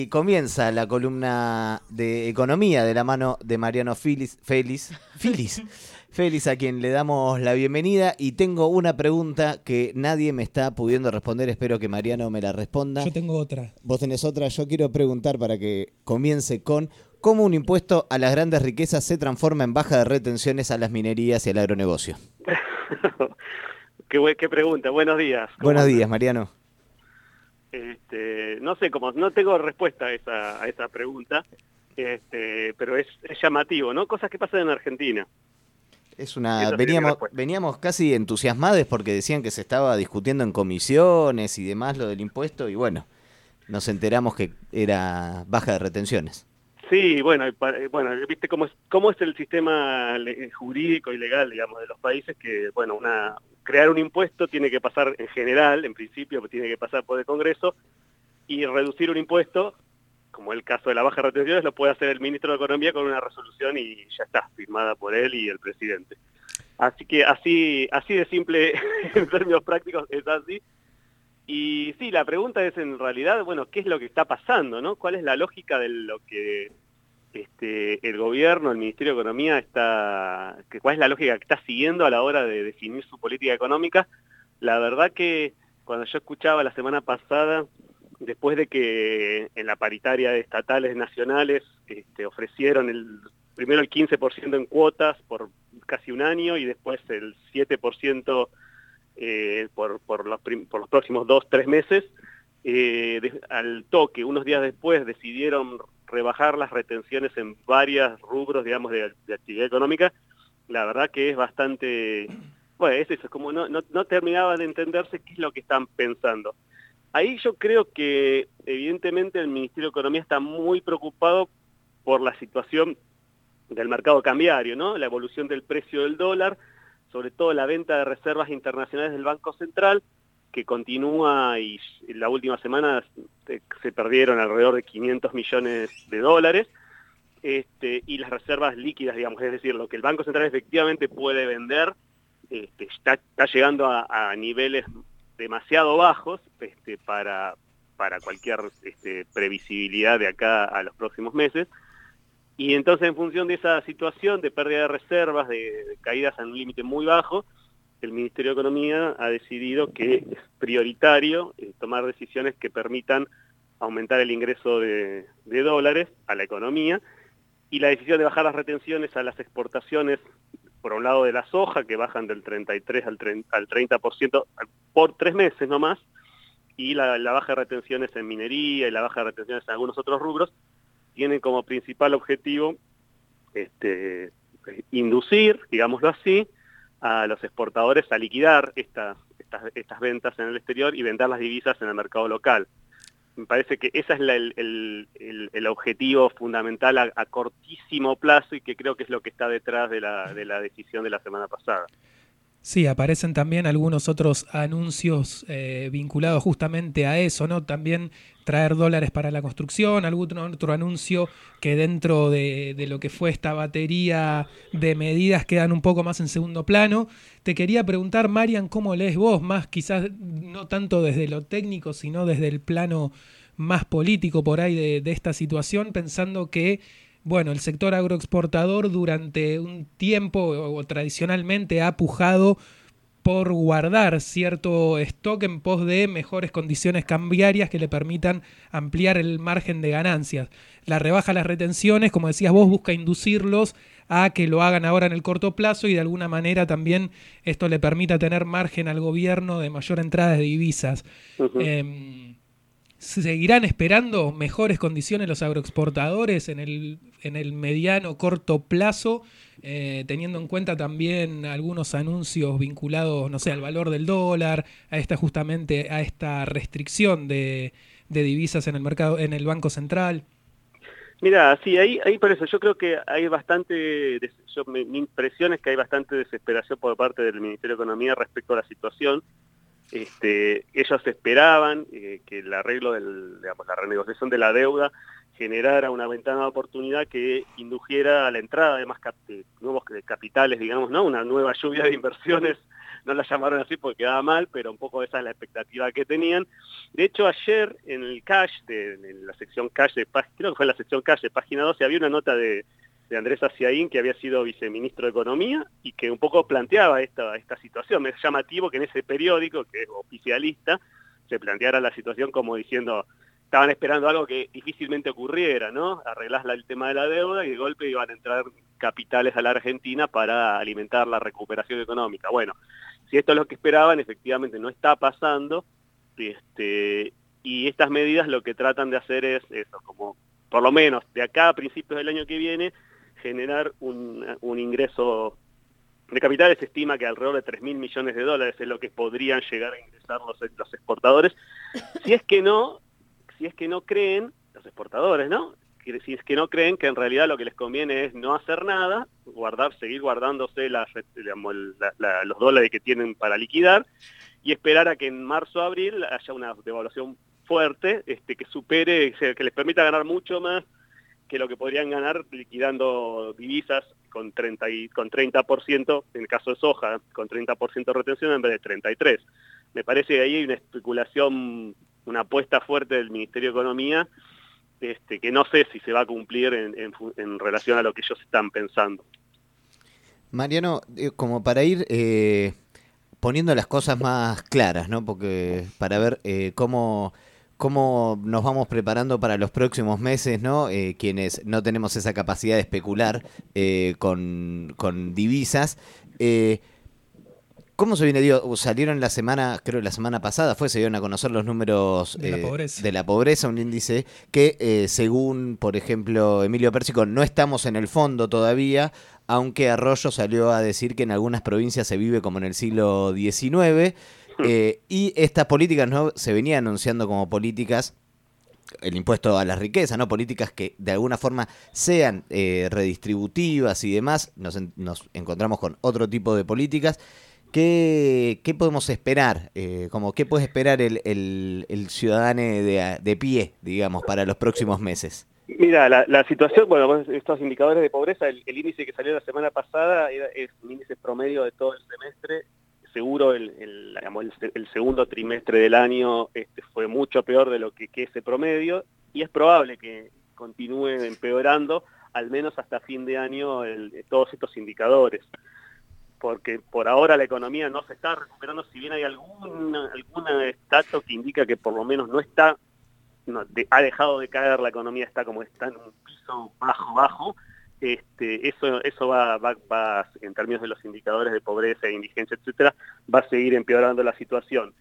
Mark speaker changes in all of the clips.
Speaker 1: Y comienza la columna de economía de la mano de Mariano Félix, a quien le damos la bienvenida. Y tengo una pregunta que nadie me está pudiendo responder. Espero que Mariano me la responda.
Speaker 2: Yo tengo otra.
Speaker 1: Vos tenés otra. Yo quiero preguntar para que comience con cómo un impuesto a las grandes riquezas se transforma en baja de retenciones a las minerías y al agronegocio.
Speaker 3: Qué pregunta. Buenos días. ¿Cómo
Speaker 1: Buenos
Speaker 3: andan?
Speaker 1: días, Mariano.
Speaker 3: No sé cómo, no tengo respuesta a esa pregunta, pero es llamativo, ¿no? Cosas que pasan en Argentina. Esa sería mi respuesta.
Speaker 1: Veníamos casi entusiasmados porque decían que se estaba discutiendo en comisiones y demás lo del impuesto y bueno, nos enteramos que era baja de retenciones.
Speaker 3: Sí, bueno, viste cómo es el sistema jurídico y legal, digamos, de los países, que, bueno, crear un impuesto tiene que pasar en general, en principio, tiene que pasar por el Congreso, y reducir un impuesto, como el caso de la baja de retenciones, lo puede hacer el ministro de Economía con una resolución y ya está, firmada por él y el presidente. Así que así de simple, en términos prácticos, es así. Y sí, la pregunta es en realidad, bueno, ¿qué es lo que está pasando, no? ¿Cuál es la lógica de lo que el gobierno, el Ministerio de Economía cuál es la lógica que está siguiendo a la hora de definir su política económica? La verdad que cuando yo escuchaba la semana pasada, después de que en la paritaria de estatales nacionales ofrecieron primero el 15% en cuotas por casi un año y después el 7% por los próximos 2-3 meses, al toque, unos días después, decidieron rebajar las retenciones en varios rubros, digamos, de actividad económica. La verdad que es bastante... Bueno, es eso, como no terminaba de entenderse qué es lo que están pensando. Ahí yo creo que, evidentemente, el Ministerio de Economía está muy preocupado por la situación del mercado cambiario, ¿no? La evolución del precio del dólar, sobre todo la venta de reservas internacionales del Banco Central, que continúa y en la última semana se perdieron alrededor de 500 millones de dólares, y las reservas líquidas, digamos, es decir, lo que el Banco Central efectivamente puede vender, está llegando a niveles demasiado bajos para cualquier previsibilidad de acá a los próximos meses. Y entonces, en función de esa situación de pérdida de reservas, de caídas en un límite muy bajo, el Ministerio de Economía ha decidido que es prioritario tomar decisiones que permitan aumentar el ingreso de dólares a la economía, y la decisión de bajar las retenciones a las exportaciones, por un lado de la soja, que bajan del 33 al 30% por 3 meses nomás, y la baja de retenciones en minería y la baja de retenciones en algunos otros rubros, tienen como principal objetivo inducir, digámoslo así, a los exportadores a liquidar estas ventas en el exterior y vender las divisas en el mercado local. Me parece que ese es el objetivo fundamental a cortísimo plazo, y que creo que es lo que está detrás de la decisión de la semana pasada.
Speaker 2: Sí, aparecen también algunos otros anuncios vinculados justamente a eso, ¿no? También traer dólares para la construcción, algún otro anuncio que dentro de lo que fue esta batería de medidas quedan un poco más en segundo plano. Te quería preguntar, Marian, ¿cómo lees vos? Más quizás no tanto desde lo técnico, sino desde el plano más político por ahí de esta situación, pensando que bueno, el sector agroexportador durante un tiempo o tradicionalmente ha pujado por guardar cierto stock en pos de mejores condiciones cambiarias que le permitan ampliar el margen de ganancias. La rebaja de las retenciones, como decías vos, busca inducirlos a que lo hagan ahora en el corto plazo, y de alguna manera también esto le permita tener margen al gobierno de mayor entrada de divisas.
Speaker 3: Uh-huh.
Speaker 2: ¿Seguirán esperando mejores condiciones los agroexportadores en el mediano corto plazo, teniendo en cuenta también algunos anuncios vinculados, no sé, al valor del dólar, justamente a esta restricción de divisas en el mercado, en el Banco Central?
Speaker 3: Mira, sí, ahí por eso yo creo que hay mi impresión es que hay bastante desesperación por parte del Ministerio de Economía respecto a la situación. Ellos esperaban que el arreglo la renegociación de la deuda generara una ventana de oportunidad que indujera a la entrada de nuevos capitales, digamos, ¿no? Una nueva lluvia de inversiones no la llamaron así porque quedaba mal, pero un poco esa es la expectativa que tenían. De hecho, ayer en el cash, en la sección cash creo que fue en la sección cash de página 12, había una nota de Andrés Aciaín, que había sido viceministro de Economía, y que un poco planteaba esta situación. Es llamativo que en ese periódico, que es oficialista, se planteara la situación como diciendo, estaban esperando algo que difícilmente ocurriera, ¿no? Arreglás el tema de la deuda y de golpe iban a entrar capitales a la Argentina para alimentar la recuperación económica. Bueno, si esto es lo que esperaban, efectivamente no está pasando, y estas medidas lo que tratan de hacer es eso, como por lo menos de acá a principios del año que viene, generar un ingreso de capitales. Se estima que alrededor de 3.000 millones de dólares es lo que podrían llegar a ingresar los exportadores, si es que no creen, los exportadores, ¿no? Si es que no creen que en realidad lo que les conviene es no hacer nada, seguir guardándose los dólares que tienen para liquidar, y esperar a que en marzo o abril haya una devaluación fuerte, que supere, que les permita ganar mucho más que lo que podrían ganar liquidando divisas con 30%, en el caso de soja, con 30% de retención en vez de 33%. Me parece que ahí hay una especulación, una apuesta fuerte del Ministerio de Economía, que no sé si se va a cumplir en relación a lo que ellos están pensando.
Speaker 1: Mariano, como para ir poniendo las cosas más claras, ¿no? Porque para ver cómo nos vamos preparando para los próximos meses, ¿no? Quienes no tenemos esa capacidad de especular con divisas. ¿Cómo se viene? Salieron la semana pasada, se dieron a conocer los números de la pobreza, un índice que, según, por ejemplo, Emilio Pérsico, no estamos en el fondo todavía, aunque Arroyo salió a decir que en algunas provincias se vive como en el siglo XIX, y estas políticas no se venían anunciando como políticas, el impuesto a las riquezas, ¿no? Políticas que de alguna forma sean redistributivas y demás. Nos encontramos con otro tipo de políticas. ¿Qué podemos esperar? ¿Qué puede esperar el ciudadano de pie, digamos, para los próximos meses?
Speaker 3: Mira, la situación, bueno, estos indicadores de pobreza, el índice que salió la semana pasada es un índice promedio de todo el semestre. Seguro el segundo trimestre del año fue mucho peor de lo que ese promedio, y es probable que continúe empeorando, al menos hasta fin de año, todos estos indicadores. Porque por ahora la economía no se está recuperando, si bien hay algún dato que indica que por lo menos ha dejado de caer la economía, está en un piso bajo, eso va en términos de los indicadores de pobreza e indigencia, etcétera, va a seguir empeorando la situación.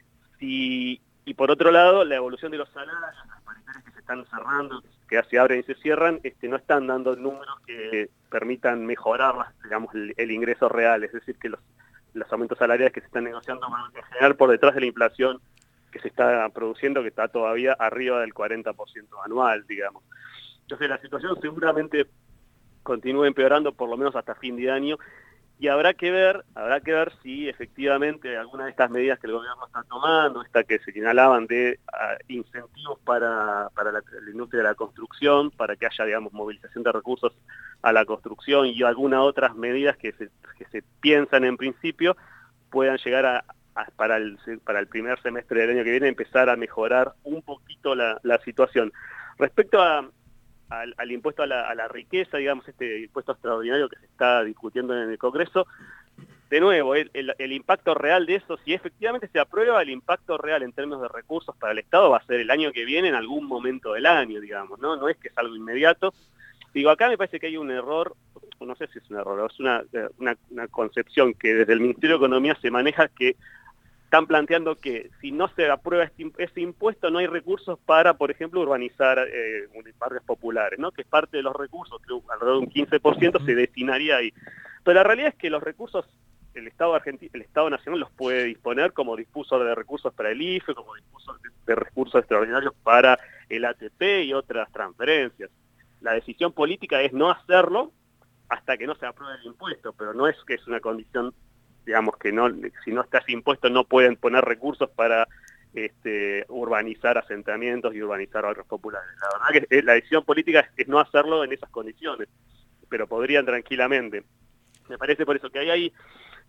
Speaker 3: Y por otro lado, la evolución de los salarios, las paritarias que se están cerrando, que se abren y se cierran, no están dando números que permitan mejorar, digamos, el ingreso real, es decir, que los aumentos salariales que se están negociando van a generar por detrás de la inflación que se está produciendo, que está todavía arriba del 40% anual, digamos. Entonces la situación seguramente continúe empeorando por lo menos hasta fin de año, y habrá que ver si efectivamente alguna de estas medidas que el gobierno está tomando, que se señalaban de incentivos para la industria de la construcción, para que haya, digamos, movilización de recursos a la construcción, y algunas otras medidas que se piensan en principio, puedan llegar para el primer semestre del año que viene empezar a mejorar un poquito la situación. Respecto al impuesto a la riqueza, digamos, este impuesto extraordinario que se está discutiendo en el Congreso, de nuevo, el impacto real de eso, si efectivamente se aprueba, el impacto real en términos de recursos para el Estado va a ser el año que viene, en algún momento del año, digamos, ¿no? No es que es algo inmediato. Digo, acá me parece que hay un error, no sé si es un error, es una concepción que desde el Ministerio de Economía se maneja, que están planteando que si no se aprueba ese impuesto no hay recursos para, por ejemplo, urbanizar barrios populares, ¿no? Que es parte de los recursos, que alrededor de un 15% se destinaría ahí. Pero la realidad es que los recursos, el Estado Nacional los puede disponer, como dispuso de recursos para el IFE, como dispuso de recursos extraordinarios para el ATP y otras transferencias. La decisión política es no hacerlo hasta que no se apruebe el impuesto, pero no es que es una condición, digamos, que si no está ese impuesto no pueden poner recursos para urbanizar asentamientos y urbanizar barrios populares. La verdad que la decisión política es no hacerlo en esas condiciones, pero podrían tranquilamente. Me parece por eso que hay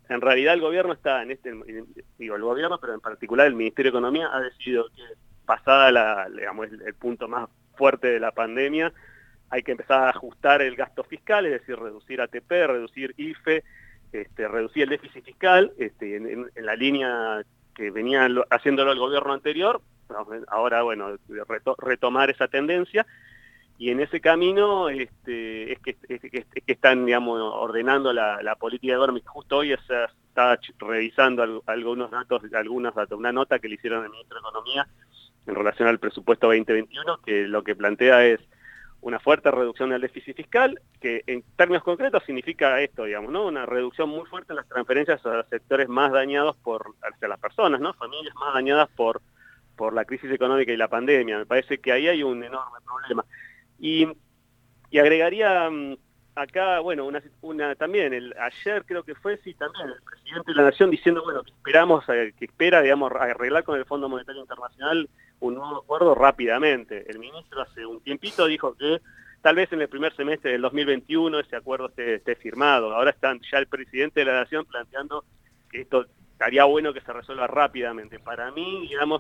Speaker 3: en realidad el gobierno está el gobierno, pero en particular el Ministerio de Economía ha decidido que pasada el punto más fuerte de la pandemia, hay que empezar a ajustar el gasto fiscal, es decir, reducir ATP, reducir IFE, reducir el déficit fiscal, en la línea que venía haciéndolo el gobierno anterior. Ahora, bueno, retomar esa tendencia, y en ese camino es que están, digamos, ordenando la política económica. Justo hoy estaba revisando algunos datos, una nota que le hicieron al ministro de Economía en relación al presupuesto 2021, que lo que plantea es una fuerte reducción del déficit fiscal, que en términos concretos significa esto, digamos, ¿no? Una reducción muy fuerte en las transferencias a los sectores más dañados hacia las personas, ¿no? Familias más dañadas por la crisis económica y la pandemia. Me parece que ahí hay un enorme problema. Y agregaría acá, bueno, también, ayer creo que fue, sí, también el presidente de la Nación diciendo, bueno, que espera, digamos, arreglar con el Fondo Monetario Internacional un nuevo acuerdo rápidamente. El ministro hace un tiempito dijo que tal vez en el primer semestre del 2021 ese acuerdo esté firmado. Ahora están ya el presidente de la Nación planteando que esto estaría bueno que se resuelva rápidamente. Para mí, digamos,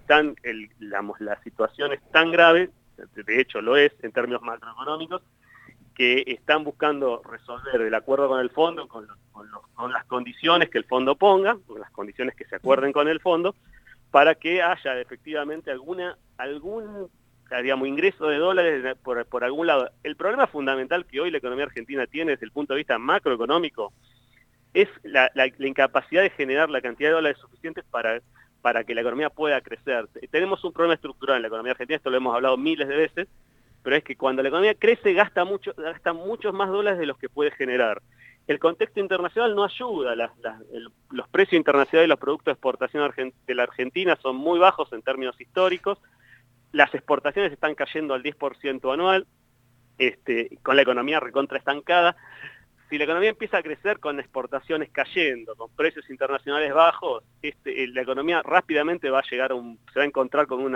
Speaker 3: la situación es tan grave, de hecho lo es en términos macroeconómicos, que están buscando resolver el acuerdo con el fondo con las condiciones que el fondo ponga, con las condiciones que se acuerden con el fondo, para que haya efectivamente algún digamos, ingreso de dólares por algún lado. El problema fundamental que hoy la economía argentina tiene desde el punto de vista macroeconómico es la incapacidad de generar la cantidad de dólares suficientes para que la economía pueda crecer. Tenemos un problema estructural en la economía argentina, esto lo hemos hablado miles de veces, pero es que cuando la economía crece gasta muchos más dólares de los que puede generar. El contexto internacional no ayuda, los precios internacionales de los productos de exportación de la Argentina son muy bajos en términos históricos, las exportaciones están cayendo al 10% anual, con la economía recontra estancada. Si la economía empieza a crecer con exportaciones cayendo, con precios internacionales bajos, la economía rápidamente va a llegar se va a encontrar con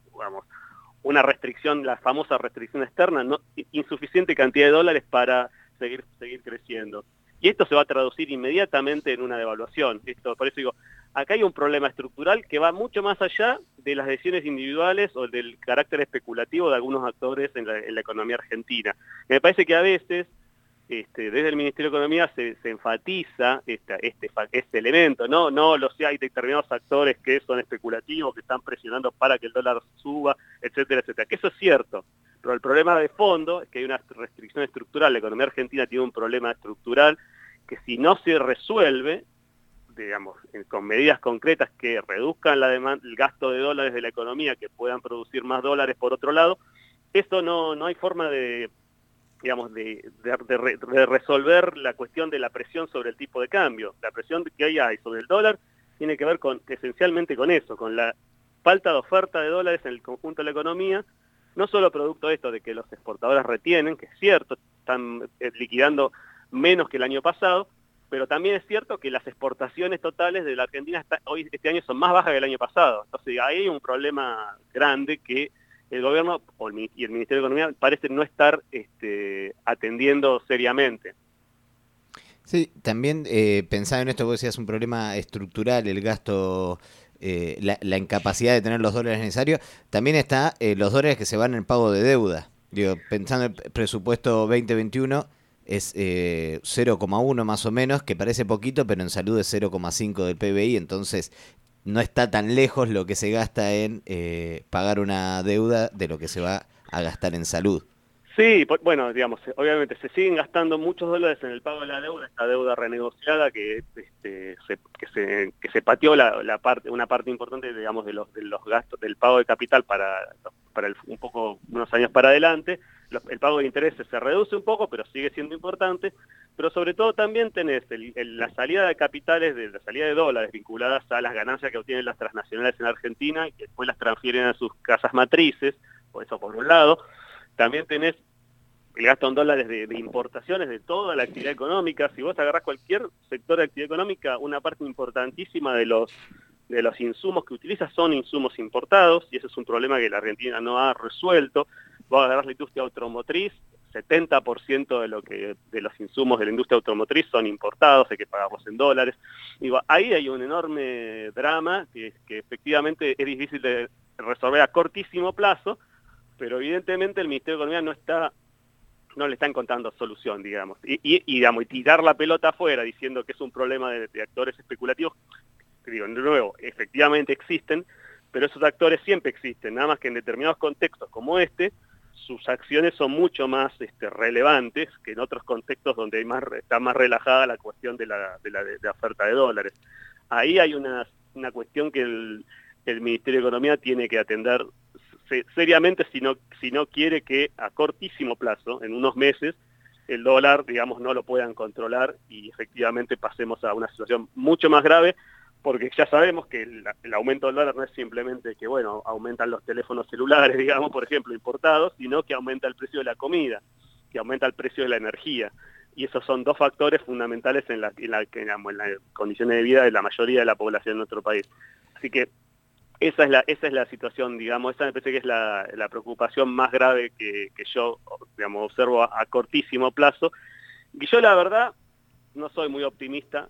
Speaker 3: una restricción, la famosa restricción externa, insuficiente cantidad de dólares para seguir creciendo. Y esto se va a traducir inmediatamente en una devaluación. Por eso digo, acá hay un problema estructural que va mucho más allá de las decisiones individuales o del carácter especulativo de algunos actores en la economía argentina. Me parece que a veces, desde el Ministerio de Economía se enfatiza este elemento, ¿no? Hay determinados actores que son especulativos, que están presionando para que el dólar suba, etcétera, etcétera. Que eso es cierto, pero el problema de fondo es que hay una restricción estructural. La economía argentina tiene un problema estructural que si no se resuelve, digamos, con medidas concretas que reduzcan el gasto de dólares de la economía, que puedan producir más dólares por otro lado, eso no hay forma de resolver la cuestión de la presión sobre el tipo de cambio. La presión que hay sobre el dólar tiene que ver esencialmente con eso, con la falta de oferta de dólares en el conjunto de la economía, no solo producto de esto de que los exportadores retienen, que es cierto, están liquidando menos que el año pasado, pero también es cierto que las exportaciones totales de la Argentina este año son más bajas que el año pasado. Entonces ahí hay un problema grande que el gobierno y el Ministerio de Economía parecen no estar atendiendo seriamente.
Speaker 1: Sí, también pensaba en esto, vos decías un problema estructural, el gasto, la incapacidad de tener los dólares necesarios. También está los dólares que se van en el pago de deuda. Digo, pensando en el presupuesto 2021, es 0,1 más o menos, que parece poquito, pero en salud es 0,5 del PBI, entonces no está tan lejos lo que se gasta en pagar una deuda de lo que se va a gastar en salud.
Speaker 3: Sí, bueno, digamos, obviamente se siguen gastando muchos dólares en el pago de la deuda, esta deuda renegociada que se pateó una parte importante, digamos, de los gastos del pago de capital para unos años para adelante. El pago de intereses se reduce un poco, pero sigue siendo importante. Pero sobre todo también tenés la salida de capitales, la salida de dólares vinculadas a las ganancias que obtienen las transnacionales en Argentina y que después las transfieren a sus casas matrices, por eso por un lado. También tenés el gasto en dólares de importaciones de toda la actividad económica. Si vos agarrás cualquier sector de actividad económica, una parte importantísima de los insumos que utiliza son insumos importados, y ese es un problema que la Argentina no ha resuelto. Vos agarrás la industria automotriz, 70% de los insumos de la industria automotriz son importados, hay que pagarlos en dólares. Digo, ahí hay un enorme drama que efectivamente es difícil de resolver a cortísimo plazo, pero evidentemente el Ministerio de Economía no le está encontrando solución, digamos. Y tirar la pelota afuera diciendo que es un problema de actores especulativos, que digo, de nuevo, efectivamente existen, pero esos actores siempre existen, nada más que en determinados contextos como este, sus acciones son mucho más relevantes que en otros contextos donde está más relajada la cuestión de la oferta de dólares. Ahí hay una cuestión que el Ministerio de Economía tiene que atender seriamente si no quiere que a cortísimo plazo, en unos meses, el dólar, digamos, no lo puedan controlar y efectivamente pasemos a una situación mucho más grave, porque ya sabemos que el aumento del dólar no es simplemente que, bueno, aumentan los teléfonos celulares, digamos, por ejemplo, importados, sino que aumenta el precio de la comida, que aumenta el precio de la energía. Y esos son dos factores fundamentales en las condiciones de vida de la mayoría de la población de nuestro país. Así que esa es la situación, digamos, esa me parece que es la preocupación más grave que yo, digamos, observo a cortísimo plazo. Y yo, la verdad, no soy muy optimista.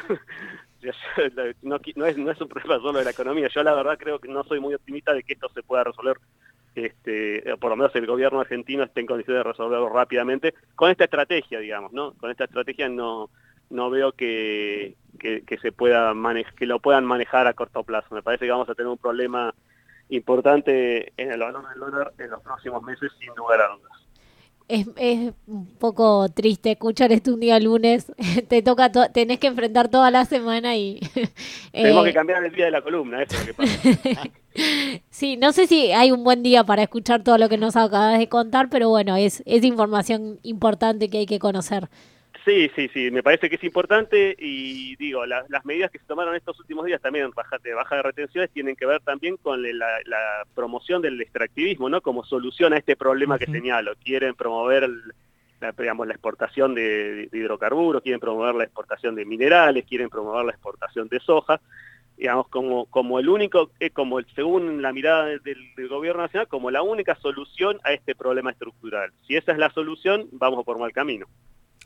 Speaker 3: No es un problema solo de la economía. Yo, la verdad, creo que no soy muy optimista de que esto se pueda resolver, por lo menos el gobierno argentino esté en condiciones de resolverlo rápidamente con esta estrategia, digamos, ¿no? Con esta estrategia no veo que se pueda que lo puedan manejar a corto plazo. Me parece que vamos a tener un problema importante en el valor del dólar en los próximos meses, sin lugar a dudas.
Speaker 4: Es un poco triste escuchar esto un día lunes. Te toca, tenés que enfrentar toda la semana y...
Speaker 3: Tenemos que cambiar el día de la columna, eso es lo que pasa.
Speaker 4: Sí, no sé si hay un buen día para escuchar todo lo que nos acabas de contar, pero bueno, es información importante que hay que conocer.
Speaker 3: Sí, me parece que es importante y digo, las medidas que se tomaron estos últimos días también de baja de retenciones tienen que ver también con la promoción del extractivismo, ¿no? Como solución a este problema que señalo. Quieren promover la exportación de hidrocarburos, quieren promover la exportación de minerales, quieren promover la exportación de soja, digamos, como el único, según la mirada del gobierno nacional, como la única solución a este problema estructural. Si esa es la solución, vamos por mal camino.